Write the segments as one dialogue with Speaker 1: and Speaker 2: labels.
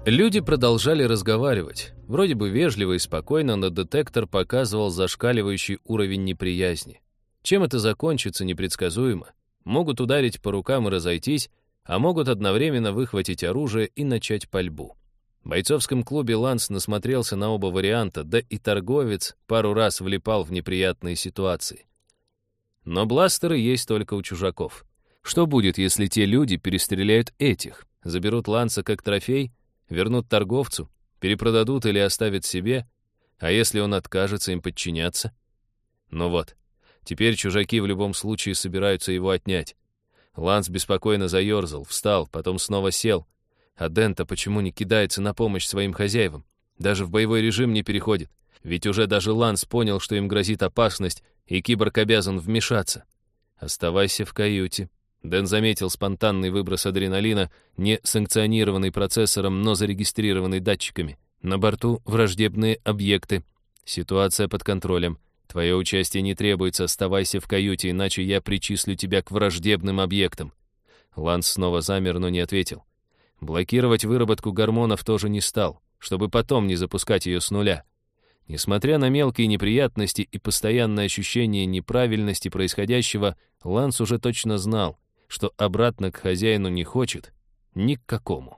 Speaker 1: Люди продолжали разговаривать. Вроде бы вежливо и спокойно, но детектор показывал зашкаливающий уровень неприязни. Чем это закончится, непредсказуемо. Могут ударить по рукам и разойтись, а могут одновременно выхватить оружие и начать пальбу. В бойцовском клубе Ланс насмотрелся на оба варианта, да и торговец пару раз влипал в неприятные ситуации. Но бластеры есть только у чужаков. Что будет, если те люди перестреляют этих? Заберут Ланса как трофей? Вернут торговцу? Перепродадут или оставят себе? А если он откажется им подчиняться? Ну вот, теперь чужаки в любом случае собираются его отнять. Ланс беспокойно заерзал, встал, потом снова сел. А Дэн-то почему не кидается на помощь своим хозяевам? Даже в боевой режим не переходит. Ведь уже даже Ланс понял, что им грозит опасность, и киборг обязан вмешаться. «Оставайся в каюте». Дэн заметил спонтанный выброс адреналина, не санкционированный процессором, но зарегистрированный датчиками. На борту враждебные объекты. Ситуация под контролем. Твое участие не требуется, оставайся в каюте, иначе я причислю тебя к враждебным объектам. Ланс снова замер, но не ответил. Блокировать выработку гормонов тоже не стал, чтобы потом не запускать ее с нуля. Несмотря на мелкие неприятности и постоянное ощущение неправильности происходящего, Ланс уже точно знал, что обратно к хозяину не хочет ни к какому.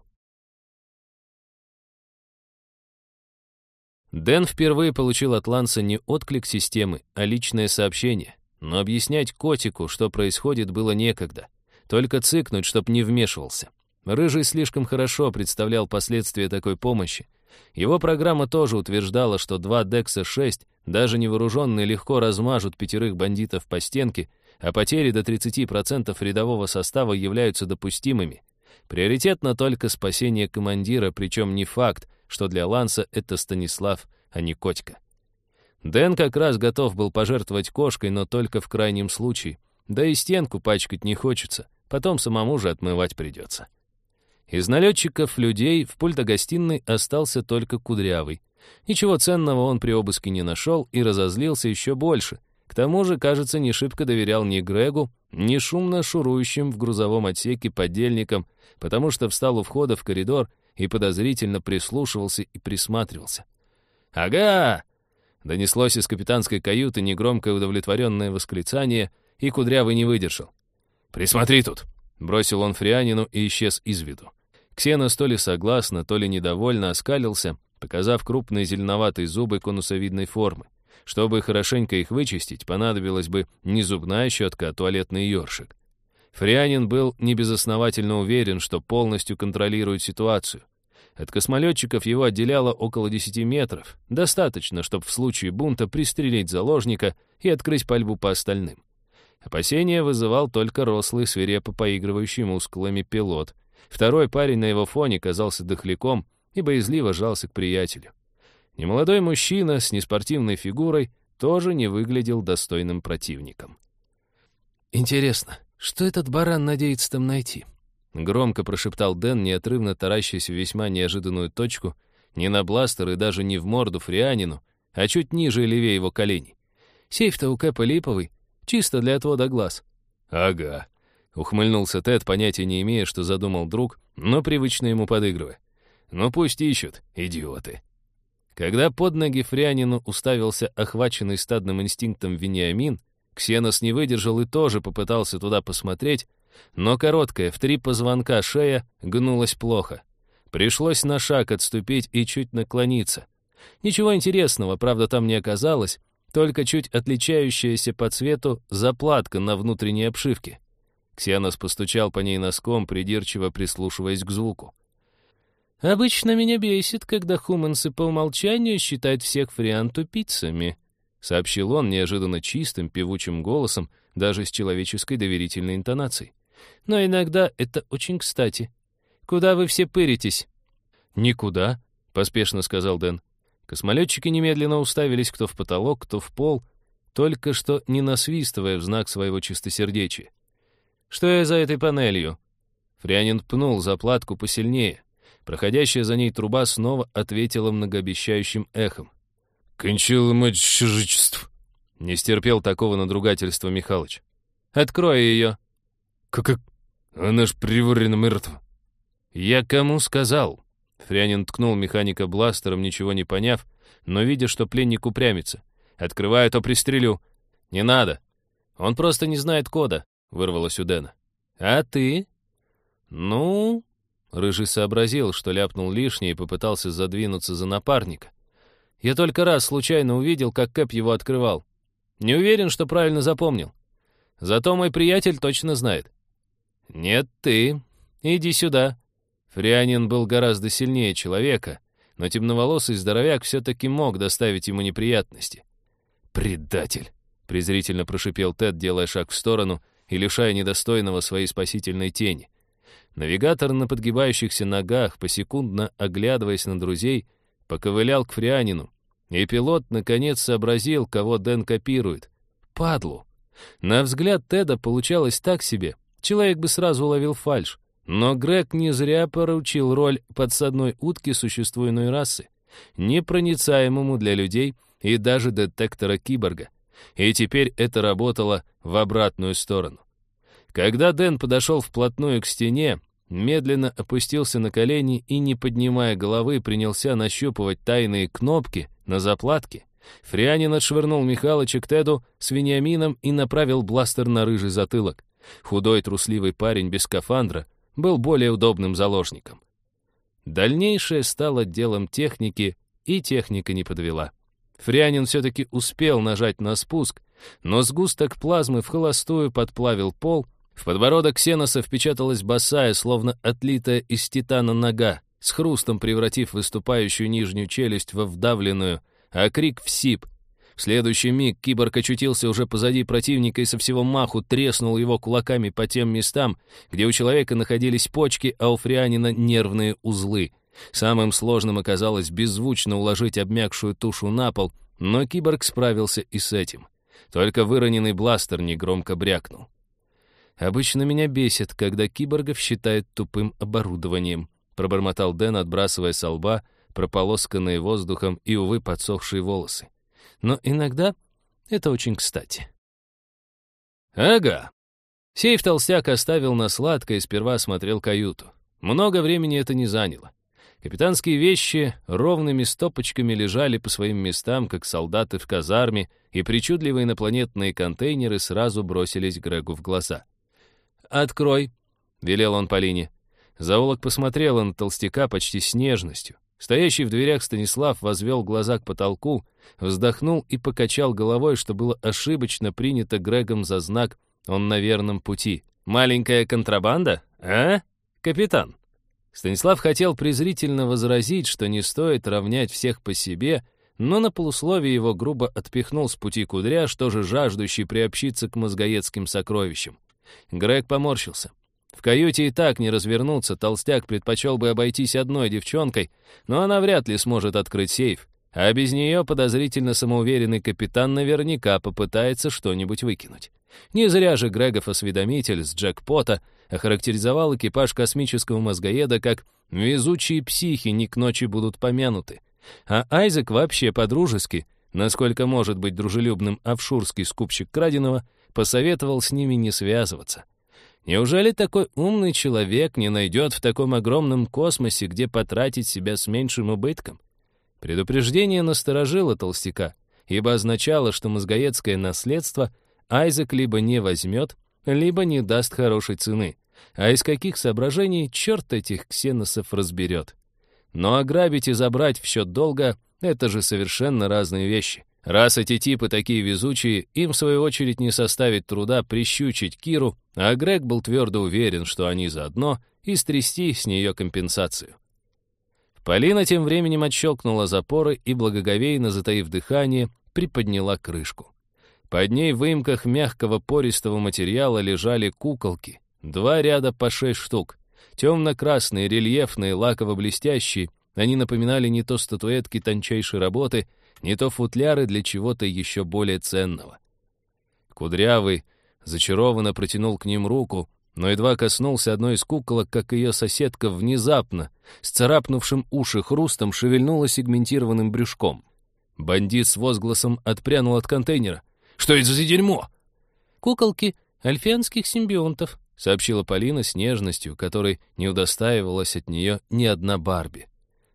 Speaker 1: Дэн впервые получил от Ланса не отклик системы, а личное сообщение. Но объяснять котику, что происходит, было некогда. Только цыкнуть, чтоб не вмешивался. Рыжий слишком хорошо представлял последствия такой помощи. Его программа тоже утверждала, что 2 Декса-6, даже невооруженные, легко размажут 5 бандитов по стенке, а потери до 30% рядового состава являются допустимыми. Приоритетно только спасение командира, причем не факт, что для Ланса это Станислав, а не Котька. Дэн как раз готов был пожертвовать кошкой, но только в крайнем случае. Да и стенку пачкать не хочется, потом самому же отмывать придется. Из налетчиков людей в пульто-гостиной остался только Кудрявый. Ничего ценного он при обыске не нашел и разозлился еще больше. К тому же, кажется, не шибко доверял ни Грегу, ни шумно шурующим в грузовом отсеке подельникам, потому что встал у входа в коридор и подозрительно прислушивался и присматривался. «Ага!» — донеслось из капитанской каюты негромкое удовлетворенное восклицание, и Кудрявый не выдержал. «Присмотри тут!» — бросил он Фрианину и исчез из виду. Ксенос то ли согласно, то ли недовольно оскалился, показав крупные зеленоватые зубы конусовидной формы. Чтобы хорошенько их вычистить, понадобилась бы не зубная щетка, а туалетный ёршик. Фрианин был небезосновательно уверен, что полностью контролирует ситуацию. От космолетчиков его отделяло около 10 метров. Достаточно, чтобы в случае бунта пристрелить заложника и открыть пальбу по остальным. Опасения вызывал только рослый, свирепо поигрывающий мускулами пилот. Второй парень на его фоне казался дохляком и боязливо жался к приятелю. Немолодой мужчина с неспортивной фигурой тоже не выглядел достойным противником. «Интересно, что этот баран надеется там найти?» Громко прошептал Дэн, неотрывно таращась в весьма неожиданную точку, не на бластер и даже не в морду Фрианину, а чуть ниже и левее его коленей. «Сейф-то у Кэпа липовый, чисто для отвода глаз». «Ага», — ухмыльнулся Тед, понятия не имея, что задумал друг, но привычно ему подыгрывая. «Ну пусть ищут, идиоты». Когда под ноги Фрианину уставился охваченный стадным инстинктом Вениамин, Ксенос не выдержал и тоже попытался туда посмотреть, но короткая, в 3 позвонка шея гнулась плохо. Пришлось на шаг отступить и чуть наклониться. Ничего интересного, правда, там не оказалось, только чуть отличающаяся по цвету заплатка на внутренней обшивке. Ксенос постучал по ней носком, придирчиво прислушиваясь к звуку. «Обычно меня бесит, когда хумансы по умолчанию считают всех фриан тупицами», сообщил он неожиданно чистым, певучим голосом, даже с человеческой доверительной интонацией. «Но иногда это очень кстати. Куда вы все пыритесь?» «Никуда», — поспешно сказал Дэн. Космолетчики немедленно уставились кто в потолок, кто в пол, только что не насвистывая в знак своего чистосердечия. «Что я за этой панелью?» Фрианин пнул заплатку посильнее. Проходящая за ней труба снова ответила многообещающим эхом. «Кончила мать чужичеств!» Не стерпел такого надругательства Михалыч. «Открой ее!» «Как? Она ж приварена мертва!» «Я кому сказал?» Фрянин ткнул механика бластером, ничего не поняв, но видя, что пленник упрямится. «Открываю, то пристрелю». «Не надо. Он просто не знает кода», — вырвалось у Дэна. «А ты?» «Ну...» Рыжий сообразил, что ляпнул лишнее и попытался задвинуться за напарника. «Я только раз случайно увидел, как Кэп его открывал. Не уверен, что правильно запомнил. Зато мой приятель точно знает». «Нет, ты. Иди сюда». Фрянин был гораздо сильнее человека, но темноволосый здоровяк все-таки мог доставить ему неприятности. «Предатель!» — презрительно прошипел Тед, делая шаг в сторону и лишая недостойного своей спасительной тени. Навигатор на подгибающихся ногах, посекундно оглядываясь на друзей, поковылял к Фрянину, и пилот наконец сообразил, кого Дэн копирует. Падлу! На взгляд Теда получалось так себе, человек бы сразу уловил фальшь. Но Грег не зря поручил роль подсадной утки существу иной расы, непроницаемому для людей и даже детектора киборга. И теперь это работало в обратную сторону. Когда Дэн подошел вплотную к стене, медленно опустился на колени и, не поднимая головы, принялся нащупывать тайные кнопки на заплатке, Фрянин отшвырнул Михалыча к Теду с Вениамином и направил бластер на рыжий затылок. Худой трусливый парень без скафандра был более удобным заложником. Дальнейшее стало делом техники, и техника не подвела. Фрянин все-таки успел нажать на спуск, но сгусток плазмы в холостую подплавил пол, в подбородок Ксеноса впечаталась босая, словно отлитая из титана нога, с хрустом превратив выступающую нижнюю челюсть во вдавленную, а крик в сип. В следующий миг киборг очутился уже позади противника и со всего маху треснул его кулаками по тем местам, где у человека находились почки, а у Фрянина нервные узлы. Самым сложным оказалось беззвучно уложить обмякшую тушу на пол, но киборг справился и с этим. Только выроненный бластер негромко брякнул. «Обычно меня бесит, когда киборгов считают тупым оборудованием», пробормотал Дэн, отбрасывая со лба прополосканные воздухом и, увы, подсохшие волосы. «Но иногда это очень кстати». «Ага». Сейф толстяк оставил на сладко и сперва осмотрел каюту. Много времени это не заняло. Капитанские вещи ровными стопочками лежали по своим местам, как солдаты в казарме, и причудливые инопланетные контейнеры сразу бросились Грегу в глаза. «Открой», — велел он Полине. Зоолог посмотрела на толстяка почти с нежностью. Стоящий в дверях Станислав возвел глаза к потолку, вздохнул и покачал головой, что было ошибочно принято Грегом за знак «он на верном пути». «Маленькая контрабанда, а, капитан?» Станислав хотел презрительно возразить, что не стоит равнять всех по себе, но на полусловие его грубо отпихнул с пути Кудряш, тоже жаждущий приобщиться к мозгоедским сокровищам. Грег поморщился. В каюте и так не развернуться, толстяк предпочел бы обойтись одной девчонкой, но она вряд ли сможет открыть сейф, а без нее подозрительно самоуверенный капитан наверняка попытается что-нибудь выкинуть. Не зря же Грегов осведомитель с джекпота охарактеризовал экипаж космического мозгоеда как «везучие психи не к ночи будут помянуты». А Айзек вообще по-дружески, насколько может быть дружелюбным офшурский скупщик краденого, посоветовал с ними не связываться. Неужели такой умный человек не найдет в таком огромном космосе, где потратить себя с меньшим убытком? Предупреждение насторожило толстяка, ибо означало, что мозгоедское наследство Айзек либо не возьмет, либо не даст хорошей цены. А из каких соображений черт этих ксеносов разберет. Но ограбить и забрать в счет долга — это же совершенно разные вещи. Раз эти типы такие везучие, им в свою очередь не составит труда прищучить Киру, а Грег был твердо уверен, что они заодно, и стрясти с нее компенсацию. Полина тем временем отщелкнула запоры и, благоговейно затаив дыхание, приподняла крышку. Под ней в выемках мягкого пористого материала лежали куколки, 2 ряда по 6 штук. Темно-красные, рельефные, лаково-блестящие, они напоминали не то статуэтки тончайшей работы, не то футляры для чего-то еще более ценного. Кудрявый зачарованно протянул к ним руку, но едва коснулся одной из куколок, как ее соседка внезапно, с царапнувшим уши хрустом, шевельнула сегментированным брюшком. Бандит с возгласом отпрянул от контейнера. «Что это за дерьмо?» «Куколки альфианских симбионтов», — сообщила Полина с нежностью, которой не удостаивалась от нее ни одна Барби.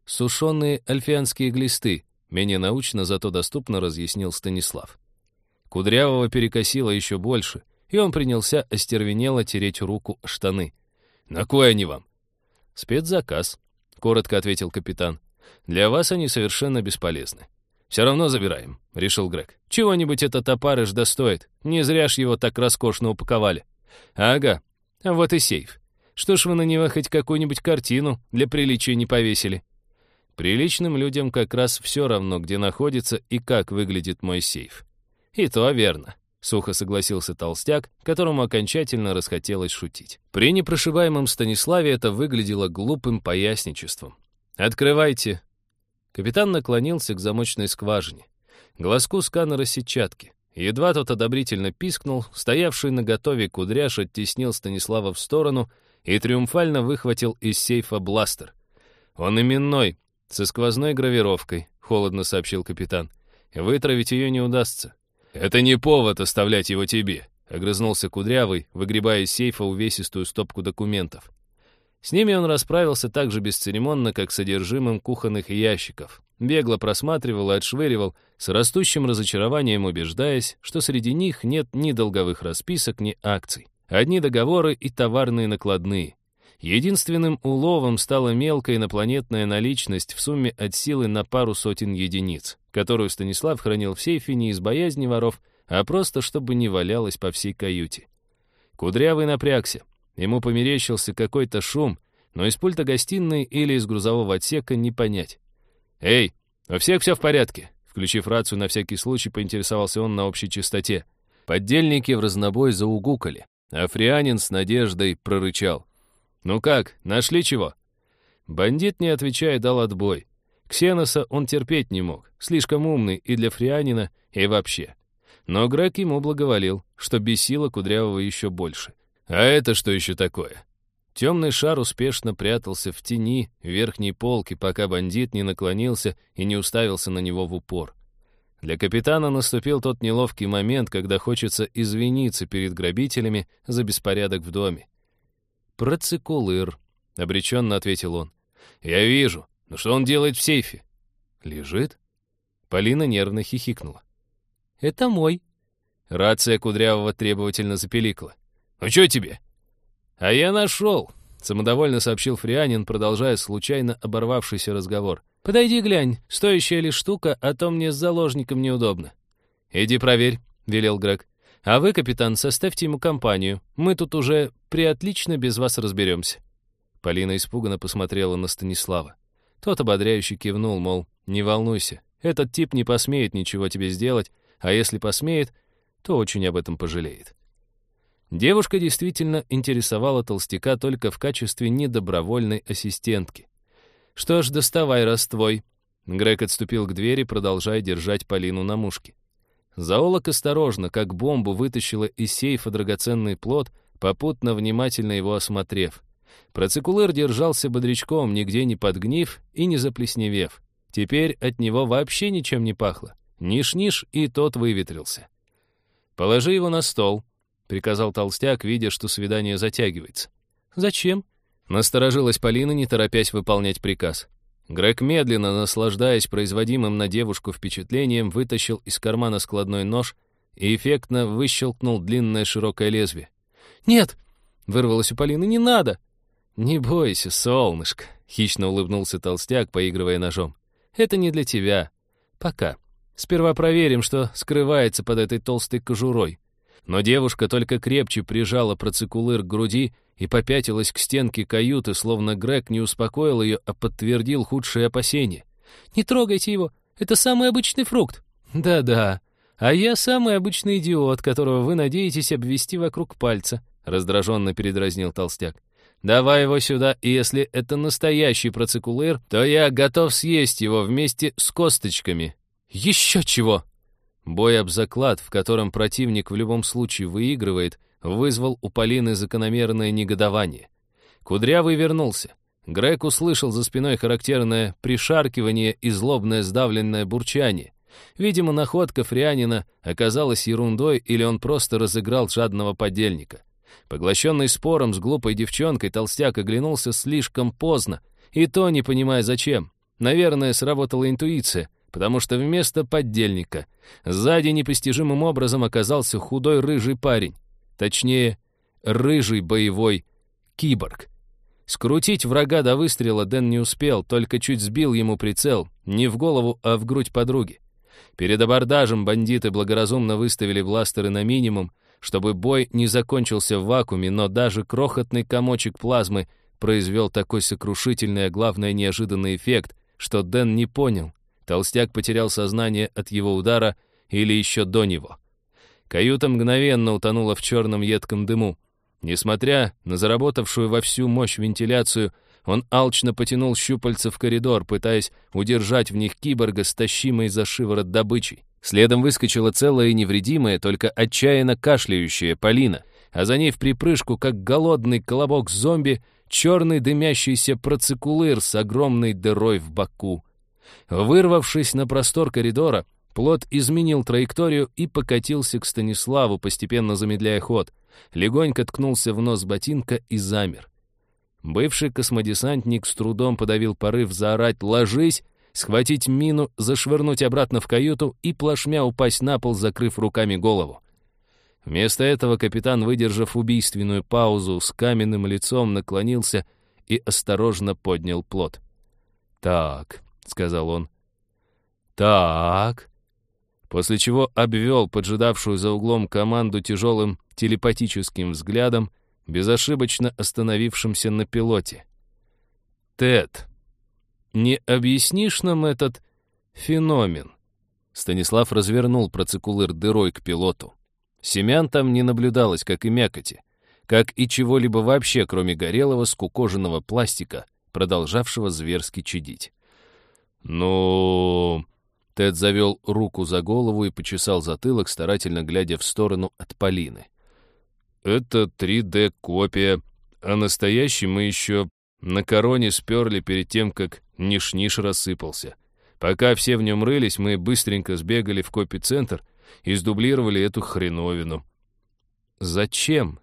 Speaker 1: сушеные альфианские глисты, менее научно, зато доступно разъяснил Станислав. Кудрявого перекосило еще больше, и он принялся остервенело тереть руку о штаны. «На кой они вам?» «Спецзаказ», — коротко ответил капитан. «Для вас они совершенно бесполезны». «Все равно забираем», — решил Грег. «Чего-нибудь этот опарыш достоит. Не зря ж его так роскошно упаковали». «Ага, а вот и сейф. Что ж вы на него хоть какую-нибудь картину для приличия не повесили?» «Приличным людям как раз все равно, где находится и как выглядит мой сейф». «И то верно», — сухо согласился толстяк, которому окончательно расхотелось шутить. При непрошибаемом Станиславе это выглядело глупым поясничеством. «Открывайте». Капитан наклонился к замочной скважине, глазку сканера сетчатки. Едва тот одобрительно пискнул, стоявший наготове кудряш оттеснил Станислава в сторону и триумфально выхватил из сейфа бластер. «Он именной, со сквозной гравировкой», — холодно сообщил капитан. «Вытравить ее не удастся». «Это не повод оставлять его тебе», — огрызнулся Кудрявый, выгребая из сейфа увесистую стопку документов. С ними он расправился так же бесцеремонно, как с содержимым кухонных ящиков. Бегло просматривал и отшвыривал, с растущим разочарованием убеждаясь, что среди них нет ни долговых расписок, ни акций. Одни договоры и товарные накладные. Единственным уловом стала мелкая инопланетная наличность в сумме от силы на пару сотен единиц, которую Станислав хранил в сейфе не из боязни воров, а просто чтобы не валялась по всей каюте. Кудрявый напрягся. Ему померещился какой-то шум, но из пульта гостиной или из грузового отсека не понять. «Эй, у всех все в порядке?» Включив рацию, на всякий случай поинтересовался он на общей частоте. Поддельники в разнобой заугукали, а Фрианин с надеждой прорычал. «Ну как, нашли чего?» Бандит, не отвечая, дал отбой. Ксеноса он терпеть не мог, слишком умный и для Фрианина, и вообще. Но Грег ему благоволил, что бесило Кудрявого еще больше. «А это что еще такое?» Темный шар успешно прятался в тени верхней полки, пока бандит не наклонился и не уставился на него в упор. Для капитана наступил тот неловкий момент, когда хочется извиниться перед грабителями за беспорядок в доме. «Процикулыр», — обреченно ответил он. «Я вижу. Но что он делает в сейфе?» «Лежит?» Полина нервно хихикнула. «Это мой». Рация Кудрявого требовательно запеликала. «Ну что тебе?» «А я нашел», — самодовольно сообщил Фрианин, продолжая случайно оборвавшийся разговор. «Подойди глянь, стоящая ли штука, а то мне с заложником неудобно». «Иди проверь», — велел Грег. «А вы, капитан, составьте ему компанию. Мы тут уже приотлично без вас разберемся». Полина испуганно посмотрела на Станислава. Тот ободряюще кивнул, мол, не волнуйся, этот тип не посмеет ничего тебе сделать, а если посмеет, то очень об этом пожалеет. Девушка действительно интересовала толстяка только в качестве недобровольной ассистентки. «Что ж, доставай, раз твой». Грег отступил к двери, продолжая держать Полину на мушке. Зоолог осторожно, как бомбу, вытащила из сейфа драгоценный плод, попутно внимательно его осмотрев. Процикулыр держался бодрячком, нигде не подгнив и не заплесневев. Теперь от него вообще ничем не пахло. Ниш-ниш, и тот выветрился. «Положи его на стол», — приказал толстяк, видя, что свидание затягивается. «Зачем?» — насторожилась Полина, не торопясь выполнять приказ. Грег, медленно наслаждаясь производимым на девушку впечатлением, вытащил из кармана складной нож и эффектно выщелкнул длинное широкое лезвие. «Нет!» — вырвалось у Полины. «Не надо!» «Не бойся, солнышко!» — хищно улыбнулся толстяк, поигрывая ножом. «Это не для тебя. Пока. Сперва проверим, что скрывается под этой толстой кожурой». Но девушка только крепче прижала процикулыр к груди и попятилась к стенке каюты, словно Грег не успокоил ее, а подтвердил худшие опасения. «Не трогайте его, это самый обычный фрукт». «Да-да, а я самый обычный идиот, которого вы надеетесь обвести вокруг пальца», раздраженно передразнил толстяк. «Давай его сюда, и если это настоящий процикулыр, то я готов съесть его вместе с косточками». «Еще чего!» Бой об заклад, в котором противник в любом случае выигрывает, вызвал у Полины закономерное негодование. Кудрявый вернулся. Грег услышал за спиной характерное пришаркивание и злобное сдавленное бурчание. Видимо, находка Фрианина оказалась ерундой, или он просто разыграл жадного подельника. Поглощенный спором с глупой девчонкой, толстяк оглянулся слишком поздно, и то не понимая зачем. Наверное, сработала интуиция, потому что вместо поддельника сзади непостижимым образом оказался худой рыжий парень. Точнее, рыжий боевой киборг. Скрутить врага до выстрела Дэн не успел, только чуть сбил ему прицел, не в голову, а в грудь подруги. Перед абордажем бандиты благоразумно выставили бластеры на минимум, чтобы бой не закончился в вакууме, но даже крохотный комочек плазмы произвел такой сокрушительный, а главное неожиданный эффект, что Дэн не понял, толстяк потерял сознание от его удара или еще до него. Каюта мгновенно утонула в черном едком дыму. Несмотря на заработавшую во всю мощь вентиляцию, он алчно потянул щупальца в коридор, пытаясь удержать в них киборга с тащимой за шиворот добычей. Следом выскочила целая и невредимая, только отчаянно кашляющая Полина, а за ней в припрыжку, как голодный колобок зомби, черный дымящийся процикулыр с огромной дырой в боку. Вырвавшись на простор коридора, плот изменил траекторию и покатился к Станиславу, постепенно замедляя ход. Легонько ткнулся в нос ботинка и замер. Бывший космодесантник с трудом подавил порыв заорать «Ложись!», схватить мину, зашвырнуть обратно в каюту и плашмя упасть на пол, закрыв руками голову. Вместо этого капитан, выдержав убийственную паузу, с каменным лицом наклонился и осторожно поднял плот. «Так», — сказал он, — «так», после чего обвел поджидавшую за углом команду тяжелым телепатическим взглядом, безошибочно остановившимся на пилоте. «Тед, не объяснишь нам этот феномен?» Станислав развернул процикулыр дырой к пилоту. Семян там не наблюдалось, как и мякоти, как и чего-либо вообще, кроме горелого скукоженного пластика, продолжавшего зверски чадить. «Ну...» Тед завел руку за голову и почесал затылок, старательно глядя в сторону от Полины. «Это 3D-копия, а настоящий мы еще на короне сперли перед тем, как ниш-ниш рассыпался. Пока все в нем рылись, мы быстренько сбегали в копи-центр и сдублировали эту хреновину». «Зачем?»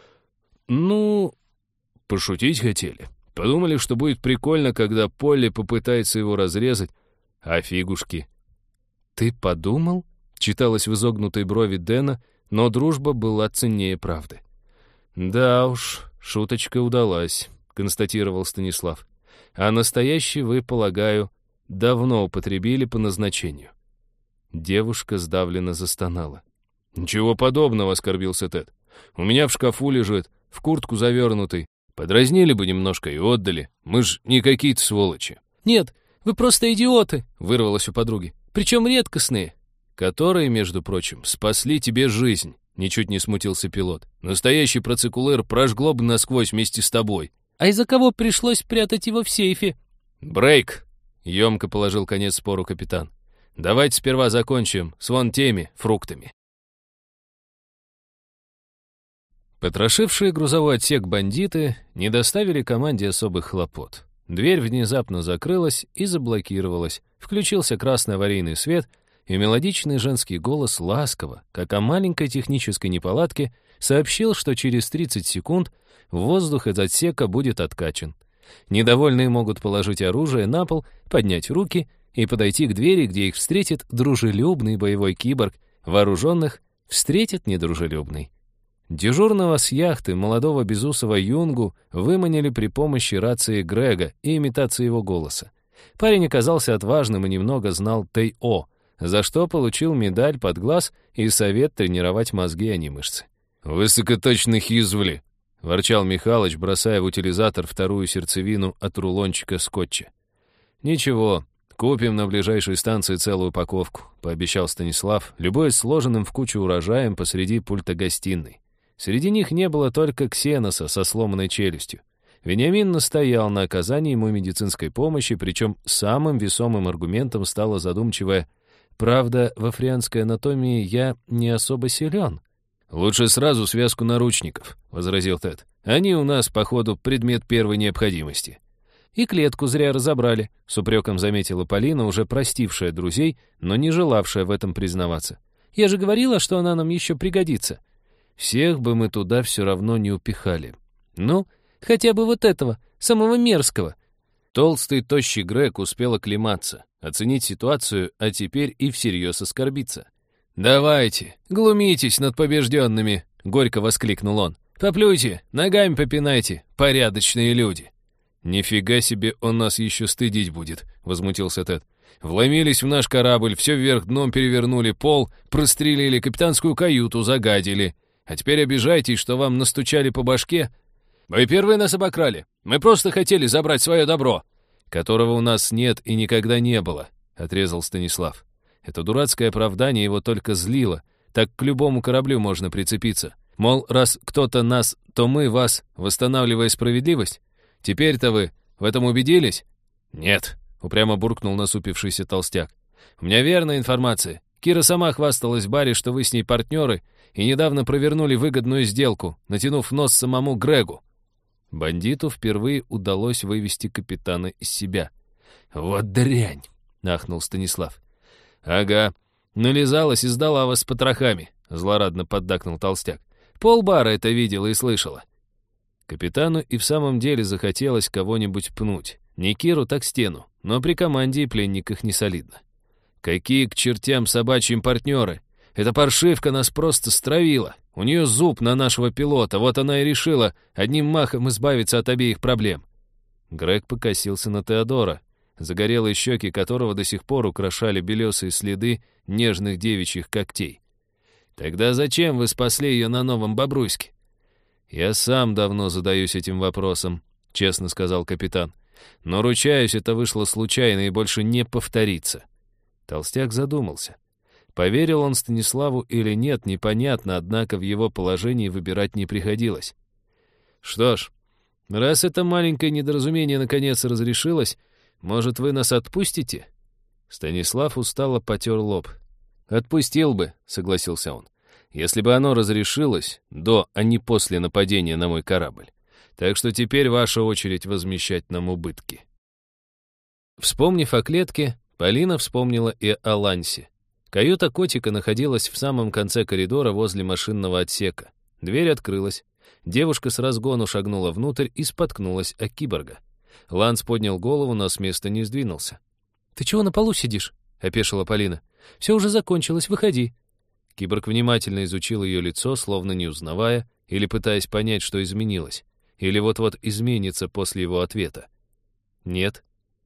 Speaker 1: «Ну, пошутить хотели. Подумали, что будет прикольно, когда Полли попытается его разрезать, а фигушки». «Ты подумал?» — читалось в изогнутой брови Дэна, но дружба была ценнее правды. «Да уж, шуточка удалась», — констатировал Станислав. «А настоящий вы, полагаю, давно употребили по назначению». Девушка сдавленно застонала. «Ничего подобного», — оскорбился Тед. «У меня в шкафу лежит, в куртку завернутый. Подразнили бы немножко и отдали. Мы ж не какие-то сволочи».
Speaker 2: «Нет, вы просто идиоты», — вырвалось у подруги. «Причем редкостные».
Speaker 1: «Которые, между прочим, спасли тебе жизнь», — ничуть не смутился пилот. «Настоящий процикулыр прожгло бы насквозь вместе с тобой».
Speaker 2: «А из-за кого пришлось прятать его в сейфе?»
Speaker 1: «Брейк», — емко положил конец спору капитан. «Давайте сперва закончим с вон теми фруктами». Потрошившие грузовой отсек бандиты не доставили команде особых хлопот. Дверь внезапно закрылась и заблокировалась, включился красный аварийный свет, и мелодичный женский голос ласково, как о маленькой технической неполадке, сообщил, что через 30 секунд воздух из отсека будет откачан. Недовольные могут положить оружие на пол, поднять руки и подойти к двери, где их встретит дружелюбный боевой киборг, вооруженных встретит недружелюбный. Дежурного с яхты молодого безусого юнгу выманили при помощи рации Грега и имитации его голоса. Парень оказался отважным и немного знал Тэй-О, за что получил медаль под глаз и совет тренировать мозги, а не мышцы. «Высокоточных извли», — ворчал Михалыч, бросая в утилизатор вторую сердцевину от рулончика скотча. «Ничего, купим на ближайшей станции целую упаковку», — пообещал Станислав, любуясь сложенным в кучу урожаем посреди пульта гостиной. Среди них не было только Ксеноса со сломанной челюстью. Вениамин настоял на оказании ему медицинской помощи, причем самым весомым аргументом стала задумчивая: «Правда, в африанской анатомии я не особо силен». «Лучше сразу связку наручников», — возразил Тед. «Они у нас, походу, предмет первой необходимости».
Speaker 2: «И клетку зря разобрали», — с упреком заметила Полина, уже простившая друзей, но не желавшая в этом признаваться. «Я же говорила, что она нам еще пригодится».
Speaker 1: «Всех бы мы туда все равно не упихали».
Speaker 2: «Ну, хотя бы вот этого, самого мерзкого».
Speaker 1: Толстый, тощий Грег успел оклематься, оценить ситуацию, а теперь и всерьез оскорбиться. «Давайте, глумитесь над побежденными!» — горько воскликнул он. «Поплюйте, ногами попинайте, порядочные люди!» «Нифига себе он нас еще стыдить будет!» — возмутился Тед. «Вломились в наш корабль, все вверх дном перевернули, пол, прострелили, капитанскую каюту загадили. А теперь обижайтесь, что вам настучали по башке. Вы первые нас обокрали. Мы просто хотели забрать свое добро, которого у нас нет и никогда не было», — отрезал Станислав. Это дурацкое оправдание его только злило. Так к любому кораблю можно прицепиться. Мол, раз кто-то нас, то мы вас, восстанавливая справедливость. Теперь-то вы в этом убедились? «Нет», — упрямо буркнул насупившийся толстяк. «У меня верная информация. Кира сама хвасталась в баре, что вы с ней партнеры, и недавно провернули выгодную сделку, натянув нос самому Грегу». Бандиту впервые удалось вывести капитана из себя. «Вот дрянь!» — ахнул Станислав. «Ага, нализалась и сдала вас с потрохами», — злорадно поддакнул толстяк. «Полбара это видела и слышала». Капитану и в самом деле захотелось кого-нибудь пнуть. Не Киру, так стену, но при команде и пленниках не солидно. «Какие к чертям собачьим партнеры? Эта паршивка нас просто стравила. У нее зуб на нашего пилота, вот она и решила одним махом избавиться от обеих проблем». Грег покосился на Теодора, загорелые щеки которого до сих пор украшали белесые следы нежных девичьих когтей. «Тогда зачем вы спасли ее на Новом Бобруйске?» «Я сам давно задаюсь этим вопросом», — честно сказал капитан. «Но, ручаюсь, это вышло случайно и больше не повторится». Толстяк задумался. Поверил он Станиславу или нет, непонятно, однако в его положении выбирать не приходилось. «Что ж, раз это маленькое недоразумение наконец разрешилось, может, вы нас отпустите?» Станислав устало потер лоб. «Отпустил бы», — согласился он, «если бы оно разрешилось до, а не после нападения на мой корабль. Так что теперь ваша очередь возмещать нам убытки». Вспомнив о клетке, Полина вспомнила и о Лансе. Каюта котика находилась в самом конце коридора возле машинного отсека. Дверь открылась. Девушка с разгону шагнула внутрь и споткнулась о киборга. Ланс поднял голову, но с места не сдвинулся. «Ты чего на полу сидишь?» — опешила Полина. «Все уже закончилось, выходи». Киборг внимательно изучил ее лицо, словно не узнавая, или пытаясь понять, что изменилось, или вот-вот изменится после его ответа. «Нет».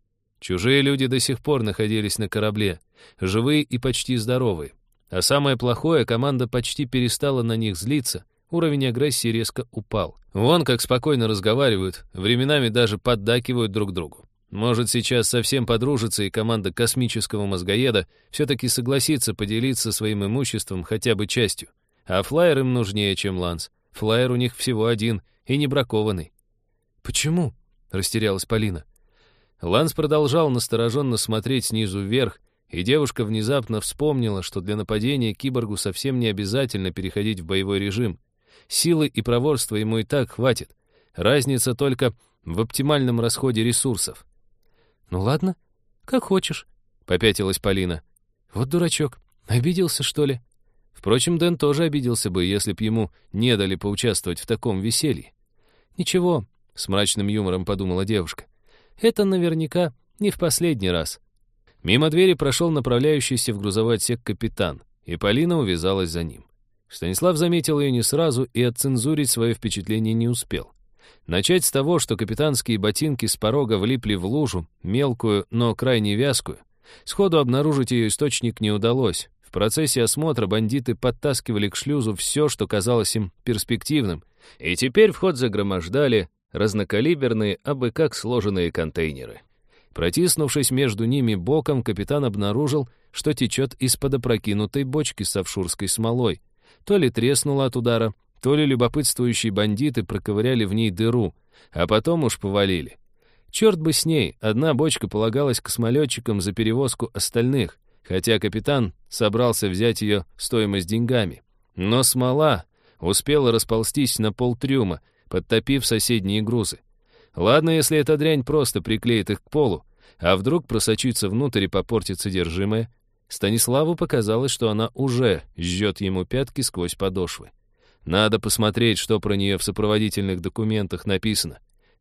Speaker 1: Чужие люди до сих пор находились на корабле, живые и почти здоровые. А самое плохое, команда почти перестала на них злиться, уровень агрессии резко упал. Вон как спокойно разговаривают, временами даже поддакивают друг другу. Может, сейчас совсем подружится, и команда космического мозгоеда все-таки согласится поделиться своим имуществом хотя бы частью. А флайер им нужнее, чем Ланс. Флайер у них всего один и не бракованный. «Почему?» — растерялась Полина. Ланс продолжал настороженно смотреть снизу вверх, и девушка внезапно вспомнила, что для нападения киборгу совсем не обязательно переходить в боевой режим. Силы и проворства ему и так хватит. Разница только в оптимальном расходе ресурсов. «Ну ладно, как хочешь», — попятилась Полина. «Вот дурачок, обиделся, что ли?» Впрочем, Дэн тоже обиделся бы, если б ему не дали поучаствовать в таком веселье. «Ничего», — с мрачным юмором подумала девушка. «Это наверняка не в последний раз». Мимо двери прошел направляющийся в грузовой отсек капитан, и Полина увязалась за ним. Станислав заметил ее не сразу и отцензурить свое впечатление не успел. Начать с того, что капитанские ботинки с порога влипли в лужу, мелкую, но крайне вязкую. Сходу обнаружить ее источник не удалось. В процессе осмотра бандиты подтаскивали к шлюзу все, что казалось им перспективным, и теперь вход загромождали разнокалиберные, абы как сложенные контейнеры. Протиснувшись между ними боком, капитан обнаружил, что течет из-под опрокинутой бочки с офшурской смолой. То ли треснуло от удара, то ли любопытствующие бандиты проковыряли в ней дыру, а потом уж повалили. Черт бы с ней, одна бочка полагалась космолетчикам за перевозку остальных, хотя капитан собрался взять ее стоимость деньгами. Но смола успела расползтись на полтрюма, подтопив соседние грузы. Ладно, если эта дрянь просто приклеит их к полу, а вдруг просочится внутрь и попортит содержимое. Станиславу показалось, что она уже жжет ему пятки сквозь подошвы. Надо посмотреть, что про нее в сопроводительных документах написано.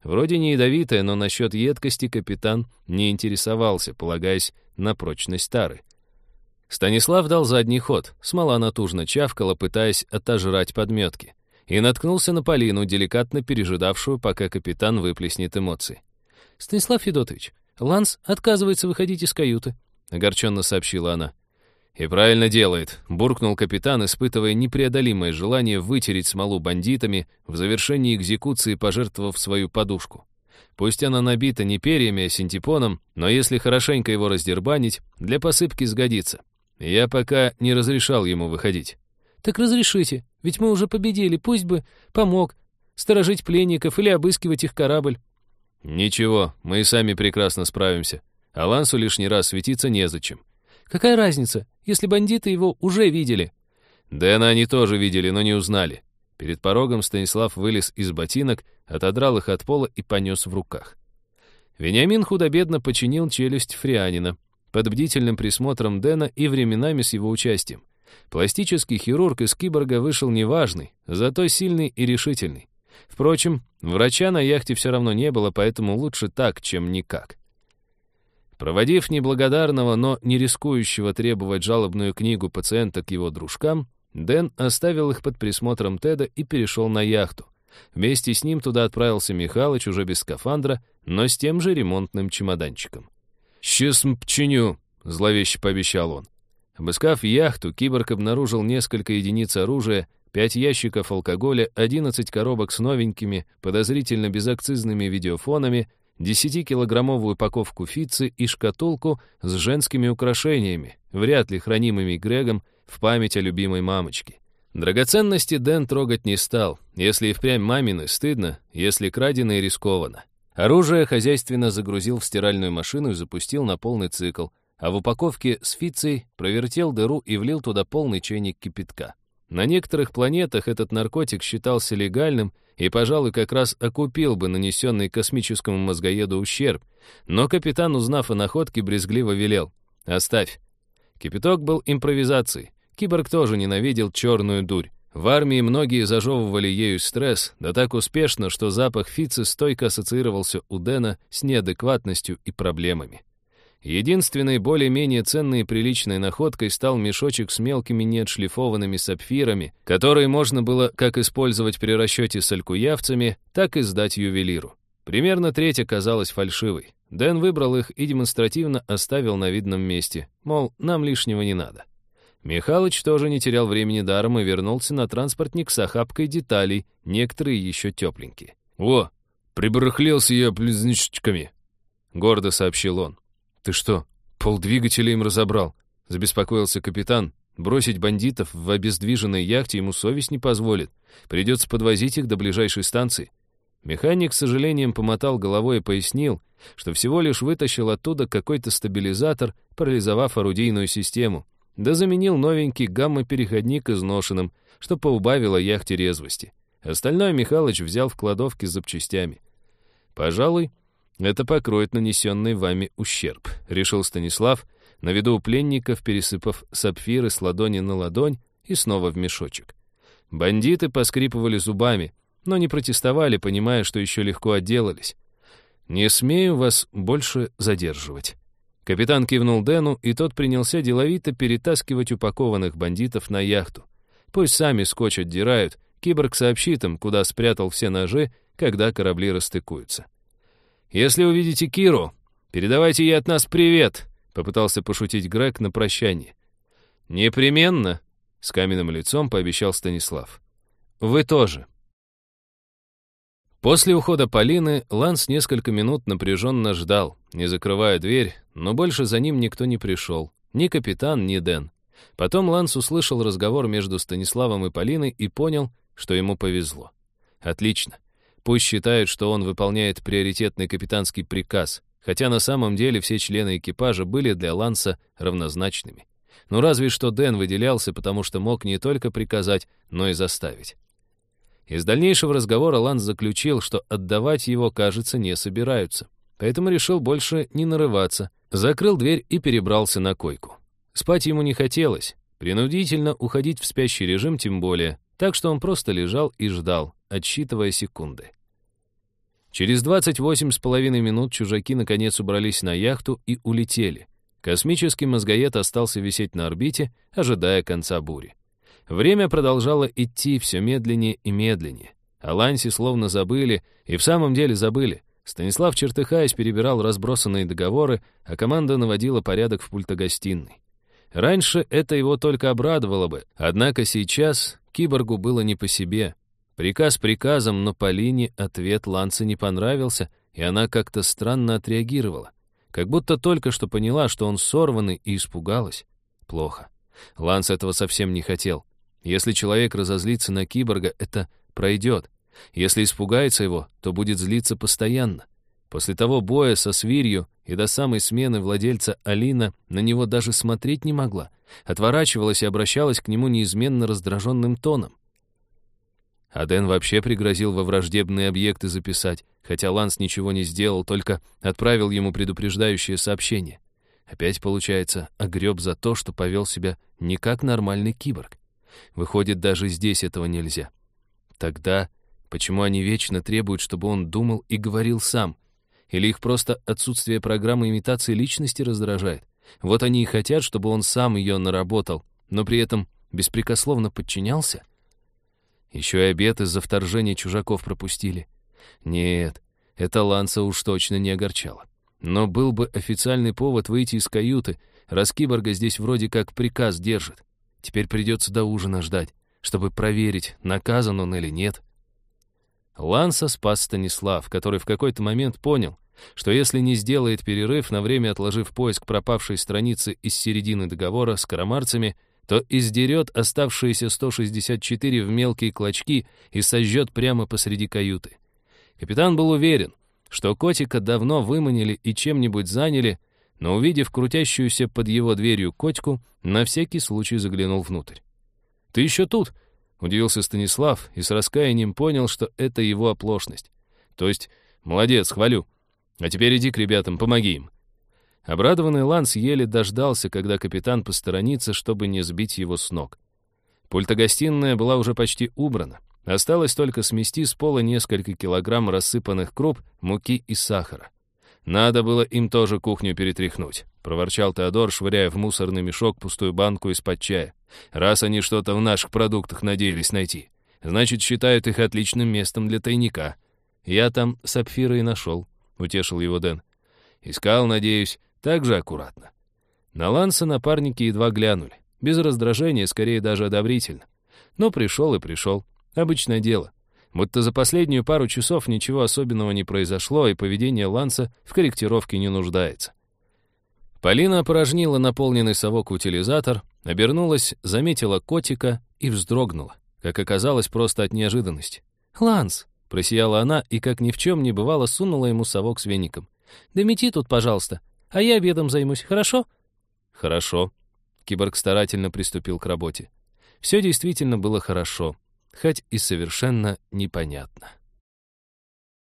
Speaker 1: Вроде не ядовитая, но насчет едкости капитан не интересовался, полагаясь на прочность тары. Станислав дал задний ход, смола натужно чавкала, пытаясь отожрать подметки, и наткнулся на Полину, деликатно пережидавшую, пока капитан выплеснет эмоции. «Станислав Федотович, Ланс отказывается выходить из каюты», — огорченно сообщила она. «И правильно делает», — буркнул капитан, испытывая непреодолимое желание вытереть смолу бандитами, в завершении экзекуции пожертвовав свою подушку. Пусть она набита не перьями, а синтепоном, но если хорошенько его раздербанить, для посыпки сгодится. Я пока не разрешал ему выходить. «Так разрешите, ведь мы уже победили, пусть бы помог сторожить пленников или обыскивать их корабль». «Ничего, мы и сами прекрасно справимся. А Лансу лишний раз светиться незачем».
Speaker 2: «Какая разница, если бандиты его уже видели?»
Speaker 1: «Дэна они тоже видели, но не узнали». Перед порогом Станислав вылез из ботинок, отодрал их от пола и понес в руках. Вениамин худо-бедно починил челюсть фрианина, под бдительным присмотром Дэна и временами с его участием. Пластический хирург из киборга вышел неважный, зато сильный и решительный. Впрочем, врача на яхте все равно не было, поэтому лучше так, чем никак. Проводив неблагодарного, но не рискующего требовать жалобную книгу пациента к его дружкам, Дэн оставил их под присмотром Теда и перешел на яхту. Вместе с ним туда отправился Михалыч уже без скафандра, но с тем же ремонтным чемоданчиком. «Сейчас починю», — зловеще пообещал он. Обыскав яхту, киборг обнаружил несколько единиц оружия, 5 ящиков алкоголя, 11 коробок с новенькими, подозрительно безакцизными видеофонами, 10-килограммовую упаковку фицы и шкатулку с женскими украшениями, вряд ли хранимыми Грегом в память о любимой мамочке. Драгоценности Дэн трогать не стал. Если и впрямь мамины, стыдно, если краденые, рискованно. Оружие хозяйственно загрузил в стиральную машину и запустил на полный цикл, а в упаковке с фицей провертел дыру и влил туда полный чайник кипятка. На некоторых планетах этот наркотик считался легальным и, пожалуй, как раз окупил бы нанесенный космическому мозгоеду ущерб, но капитан, узнав о находке, брезгливо велел: «Оставь». Кипяток был импровизацией. Киборг тоже ненавидел черную дурь. В армии многие зажевывали ею стресс, да так успешно, что запах фицы стойко ассоциировался у Дэна с неадекватностью и проблемами. Единственной более-менее ценной и приличной находкой стал мешочек с мелкими неотшлифованными сапфирами, которые можно было как использовать при расчете с алькуявцами, так и сдать ювелиру. Примерно треть оказалась фальшивой. Дэн выбрал их и демонстративно оставил на видном месте, мол, нам лишнего не надо. Михалыч тоже не терял времени даром и вернулся на транспортник с охапкой деталей, некоторые еще тепленькие. «О, прибарахлился я близнючками», — гордо сообщил он. «Ты что, полдвигателя им разобрал?» — забеспокоился капитан. «Бросить бандитов в обездвиженной яхте ему совесть не позволит. Придется подвозить их до ближайшей станции». Механик с сожалением помотал головой и пояснил, что всего лишь вытащил оттуда какой-то стабилизатор, парализовав орудийную систему, да заменил новенький гамма-переходник изношенным, что поубавило яхте резвости. Остальное Михалыч взял в кладовке с запчастями. «Пожалуй, это покроет нанесенный вами ущерб», — решил Станислав, на виду у пленников пересыпав сапфиры с ладони на ладонь и снова в мешочек. Бандиты поскрипывали зубами, но не протестовали, понимая, что еще легко отделались. «Не смею вас больше задерживать». Капитан кивнул Дэну, и тот принялся деловито перетаскивать упакованных бандитов на яхту. Пусть сами скотч отдирают, киборг сообщит им, куда спрятал все ножи, когда корабли расстыкуются. «Если увидите Киру, передавайте ей от нас привет», — попытался пошутить Грег на прощание. «Непременно», — с каменным лицом пообещал Станислав. «Вы тоже». После ухода Полины Ланс несколько минут напряженно ждал, не закрывая дверь, но больше за ним никто не пришел, ни капитан, ни Дэн. Потом Ланс услышал разговор между Станиславом и Полиной и понял, что ему повезло. Отлично. Пусть считают, что он выполняет приоритетный капитанский приказ, хотя на самом деле все члены экипажа были для Ланса равнозначными. Ну разве что Дэн выделялся, потому что мог не только приказать, но и заставить. Из дальнейшего разговора Ланс заключил, что отдавать его, кажется, не собираются. Поэтому решил больше не нарываться, закрыл дверь и перебрался на койку. Спать ему не хотелось, принудительно уходить в спящий режим тем более, так что он просто лежал и ждал, отсчитывая секунды. Через 28,5 минут чужаки наконец убрались на яхту и улетели. Космический мозгоед остался висеть на орбите, ожидая конца бури. Время продолжало идти все медленнее и медленнее. О Лансе словно забыли, и в самом деле забыли. Станислав, чертыхаясь, перебирал разбросанные договоры, а команда наводила порядок в пультогостиной. Раньше это его только обрадовало бы, однако сейчас киборгу было не по себе. Приказ приказом, но Полине ответ Ланса не понравился, и она как-то странно отреагировала. Как будто только что поняла, что он сорванный, и испугалась. Плохо. Ланс этого совсем не хотел. Если человек разозлится на киборга, это пройдет. Если испугается его, то будет злиться постоянно. После того боя со свирью и до самой смены владельца Алина на него даже смотреть не могла. Отворачивалась и обращалась к нему неизменно раздраженным тоном. Аден вообще пригрозил во враждебные объекты записать, хотя Ланс ничего не сделал, только отправил ему предупреждающее сообщение. Опять, получается, огреб за то, что повел себя не как нормальный киборг. Выходит, даже здесь этого нельзя. Тогда почему они вечно требуют, чтобы он думал и говорил сам? Или их просто отсутствие программы имитации личности раздражает? Вот они и хотят, чтобы он сам ее наработал, но при этом беспрекословно подчинялся? Еще и обед из-за вторжения чужаков пропустили. Нет, это Ланса уж точно не огорчало. Но был бы официальный повод выйти из каюты, раз киборга здесь вроде как приказ держит. Теперь придется до ужина ждать, чтобы проверить, наказан он или нет. Ланса спас Станислав, который в какой-то момент понял, что если не сделает перерыв, на время отложив поиск пропавшей страницы из середины договора с карамарцами, то издерет оставшиеся 164 в мелкие клочки и сожжет прямо посреди каюты. Капитан был уверен, что котика давно выманили и чем-нибудь заняли, но, увидев крутящуюся под его дверью котику, на всякий случай заглянул внутрь. «Ты еще тут?» — удивился Станислав и с раскаянием понял, что это его оплошность. «То есть, молодец, хвалю. А теперь иди к ребятам, помоги им». Обрадованный Ланс еле дождался, когда капитан посторонится, чтобы не сбить его с ног. Пультогостиная была уже почти убрана. Осталось только смести с пола несколько килограмм рассыпанных круп, муки и сахара. «Надо было им тоже кухню перетряхнуть», — проворчал Теодор, швыряя в мусорный мешок пустую банку из-под чая. «Раз они что-то в наших продуктах надеялись найти, значит, считают их отличным местом для тайника». «Я там сапфиры и нашел», — утешил его Дэн. «Искал, надеюсь, так же аккуратно». На Ланса напарники едва глянули. Без раздражения, скорее даже одобрительно. Но пришел и пришел. Обычное дело. Будто за последнюю пару часов ничего особенного не произошло, и поведение Ланса в корректировке не нуждается. Полина опорожнила наполненный совок-утилизатор, обернулась, заметила котика и вздрогнула, как оказалось, просто от неожиданности. «Ланс!» — просияла она и, как ни в чем не бывало, сунула ему совок с веником. «Да мети тут, пожалуйста, а я обедом займусь, хорошо?» «Хорошо». Киборг старательно приступил к работе. Все действительно было хорошо, хоть и совершенно непонятно.